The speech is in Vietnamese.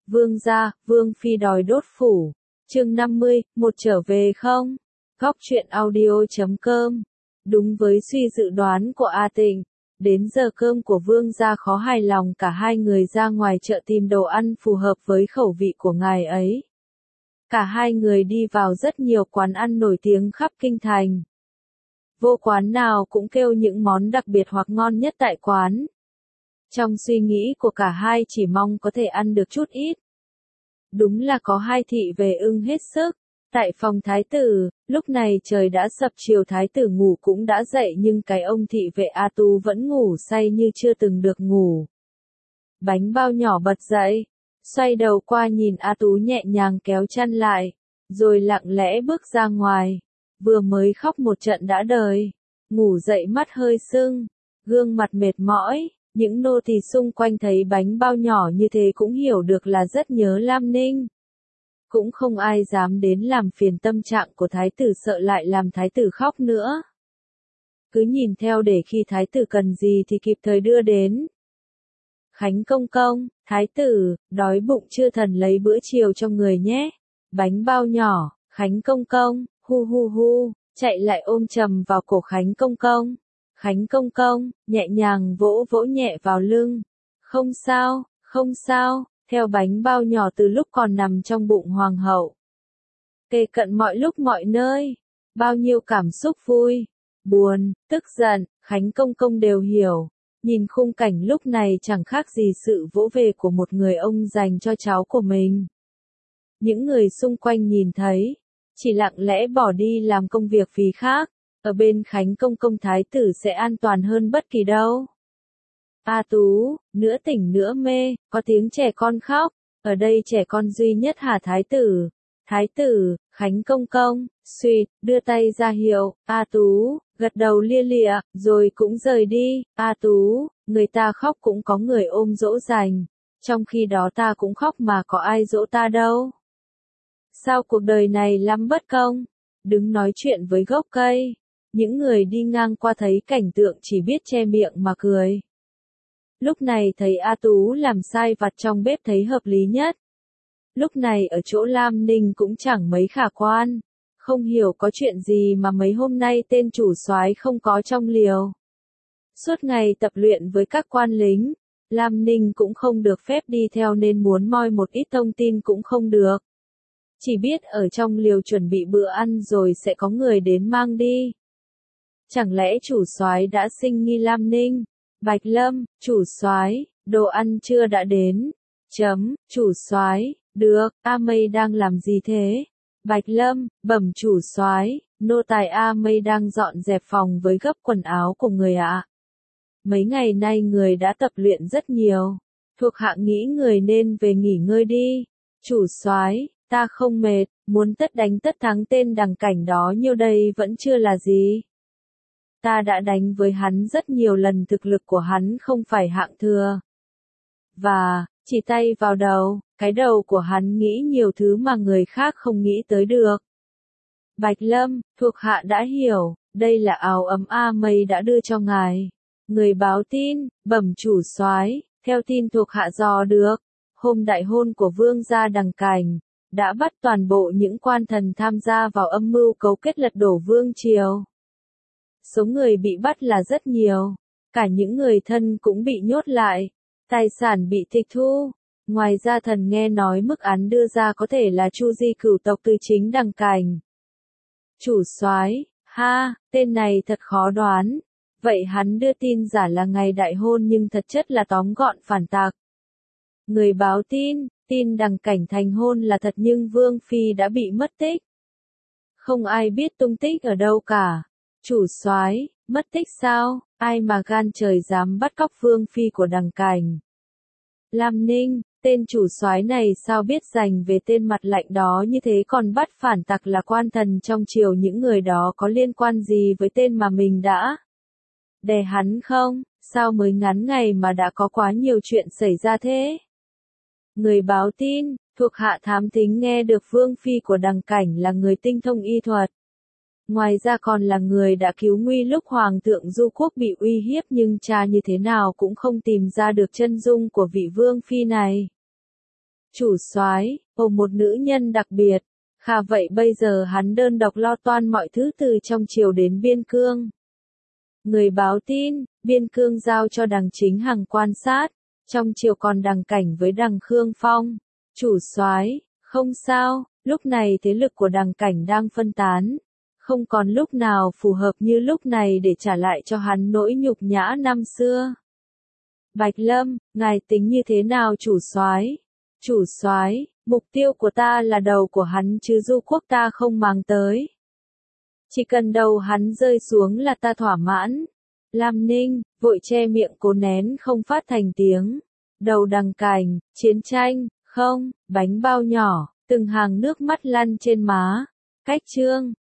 Vương gia, Vương phi đòi đốt phủ. Chương 50, một trở về không? Góc truyện audio.com. Đúng với suy dự đoán của A Tịnh, đến giờ cơm của Vương gia khó hài lòng, cả hai người ra ngoài chợ tìm đồ ăn phù hợp với khẩu vị của ngài ấy. Cả hai người đi vào rất nhiều quán ăn nổi tiếng khắp kinh thành. Vô quán nào cũng kêu những món đặc biệt hoặc ngon nhất tại quán. Trong suy nghĩ của cả hai chỉ mong có thể ăn được chút ít. Đúng là có hai thị về ưng hết sức. Tại phòng thái tử, lúc này trời đã sập chiều, thái tử ngủ cũng đã dậy, nhưng cái ông thị vệ A Tú vẫn ngủ say như chưa từng được ngủ. Bánh bao nhỏ bật dậy, xoay đầu qua nhìn A Tú nhẹ nhàng kéo chăn lại, rồi lặng lẽ bước ra ngoài. Vừa mới khóc một trận đã đời, ngủ dậy mắt hơi sưng, gương mặt mệt mỏi. Những nô tỳ xung quanh thấy bánh bao nhỏ như thế cũng hiểu được là rất nhớ Lam Ninh. Cũng không ai dám đến làm phiền tâm trạng của thái tử, sợ lại làm thái tử khóc nữa. Cứ nhìn theo để khi thái tử cần gì thì kịp thời đưa đến. Khánh công công, thái tử, đói bụng chưa, thần lấy bữa chiều cho người nhé. Bánh bao nhỏ, Khánh công công, hu hu hu, chạy lại ôm chầm vào cổ Khánh công công. Khánh công công, nhẹ nhàng vỗ vỗ nhẹ vào lưng. Không sao, không sao, theo bánh bao nhỏ từ lúc còn nằm trong bụng hoàng hậu. Kề cận mọi lúc mọi nơi, bao nhiêu cảm xúc vui, buồn, tức giận, Khánh công công đều hiểu. Nhìn khung cảnh lúc này chẳng khác gì sự vỗ về của một người ông dành cho cháu của mình. Những người xung quanh nhìn thấy, chỉ lặng lẽ bỏ đi làm công việc vì khác. Ở bên Khánh công công thái tử sẽ an toàn hơn bất kỳ đâu. A Tú, nửa tỉnh nửa mê, có tiếng trẻ con khóc. Ở đây trẻ con duy nhất hả thái tử? Thái tử, Khánh công công, suýt, đưa tay ra hiệu. A Tú, gật đầu lia lịa, rồi cũng rời đi. A Tú, người ta khóc cũng có người ôm dỗ dành. Trong khi đó ta cũng khóc mà có ai dỗ ta đâu. Sao cuộc đời này lắm bất công? Đứng nói chuyện với gốc cây. Những người đi ngang qua thấy cảnh tượng chỉ biết che miệng mà cười. Lúc này thấy A Tú làm sai vặt trong bếp thấy hợp lý nhất. Lúc này ở chỗ Lam Ninh cũng chẳng mấy khả quan. Không hiểu có chuyện gì mà mấy hôm nay tên chủ soái không có trong liều. Suốt ngày tập luyện với các quan lính, Lam Ninh cũng không được phép đi theo nên muốn moi một ít thông tin cũng không được. Chỉ biết ở trong liều chuẩn bị bữa ăn rồi sẽ có người đến mang đi. Chẳng lẽ chủ soái đã sinh nghi Lam Ninh? Bạch Lâm, chủ soái, đồ ăn trưa đã đến. Chủ soái, được, A Mây đang làm gì thế? Bạch Lâm, bẩm chủ soái, nô tài A Mây đang dọn dẹp phòng với gấp quần áo của người ạ. Mấy ngày nay người đã tập luyện rất nhiều, thuộc hạ nghĩ người nên về nghỉ ngơi đi. Chủ soái, ta không mệt, muốn tất đánh tất thắng tên Đằng Cảnh đó nhiêu đây vẫn chưa là gì. Ta đã đánh với hắn rất nhiều lần, thực lực của hắn không phải hạng thừa. Và, chỉ tay vào đầu, cái đầu của hắn nghĩ nhiều thứ mà người khác không nghĩ tới được. Bạch Lâm, thuộc hạ đã hiểu, đây là áo ấm A Mây đã đưa cho ngài. Người báo tin, bẩm chủ soái, theo tin thuộc hạ dò được, hôm đại hôn của vương gia Đằng Cảnh, đã bắt toàn bộ những quan thần tham gia vào âm mưu cấu kết lật đổ vương triều. Số người bị bắt là rất nhiều, cả những người thân cũng bị nhốt lại, tài sản bị tịch thu. Ngoài ra thần nghe nói mức án đưa ra có thể là chu di cửu tộc từ chính Đằng Cảnh. Chủ soái, ha, tên này thật khó đoán. Vậy hắn đưa tin giả là ngày đại hôn nhưng thật chất là tóm gọn phản tặc. Người báo tin, tin Đằng Cảnh thành hôn là thật nhưng Vương Phi đã bị mất tích. Không ai biết tung tích ở đâu cả. Chủ soái, mất tích sao? Ai mà gan trời dám bắt cóc Vương Phi của Đằng Cảnh? Lam Ninh, tên chủ soái này sao biết dành về tên mặt lạnh đó như thế, còn bắt phản tặc là quan thần trong triều, những người đó có liên quan gì với tên mà mình đã đè hắn không? Sao mới ngắn ngày mà đã có quá nhiều chuyện xảy ra thế? Người báo tin, thuộc hạ thám thính nghe được Vương Phi của Đằng Cảnh là người tinh thông y thuật. Ngoài ra còn là người đã cứu nguy lúc Hoàng thượng Du Quốc bị uy hiếp, nhưng tra như thế nào cũng không tìm ra được chân dung của vị Vương Phi này. Chủ soái, một nữ nhân đặc biệt. Khà vậy bây giờ hắn đơn độc lo toan mọi thứ từ trong triều đến biên cương. Người báo tin, biên cương giao cho Đằng Chính Hằng quan sát, trong triều còn Đằng Cảnh với Đằng Khương Phong. Chủ soái, không sao, lúc này thế lực của Đằng Cảnh đang phân tán, không còn lúc nào phù hợp như lúc này để trả lại cho hắn nỗi nhục nhã năm xưa. Bạch Lâm, ngài tính như thế nào chủ soái? Chủ soái, mục tiêu của ta là đầu của hắn chứ Du Quốc ta không mang tới. Chỉ cần đầu hắn rơi xuống là ta thỏa mãn. Lam Ninh, vội che miệng cố nén không phát thành tiếng. Đầu Đằng Cảnh, chiến tranh, không, bánh bao nhỏ, từng hàng nước mắt lăn trên má. Cách chương,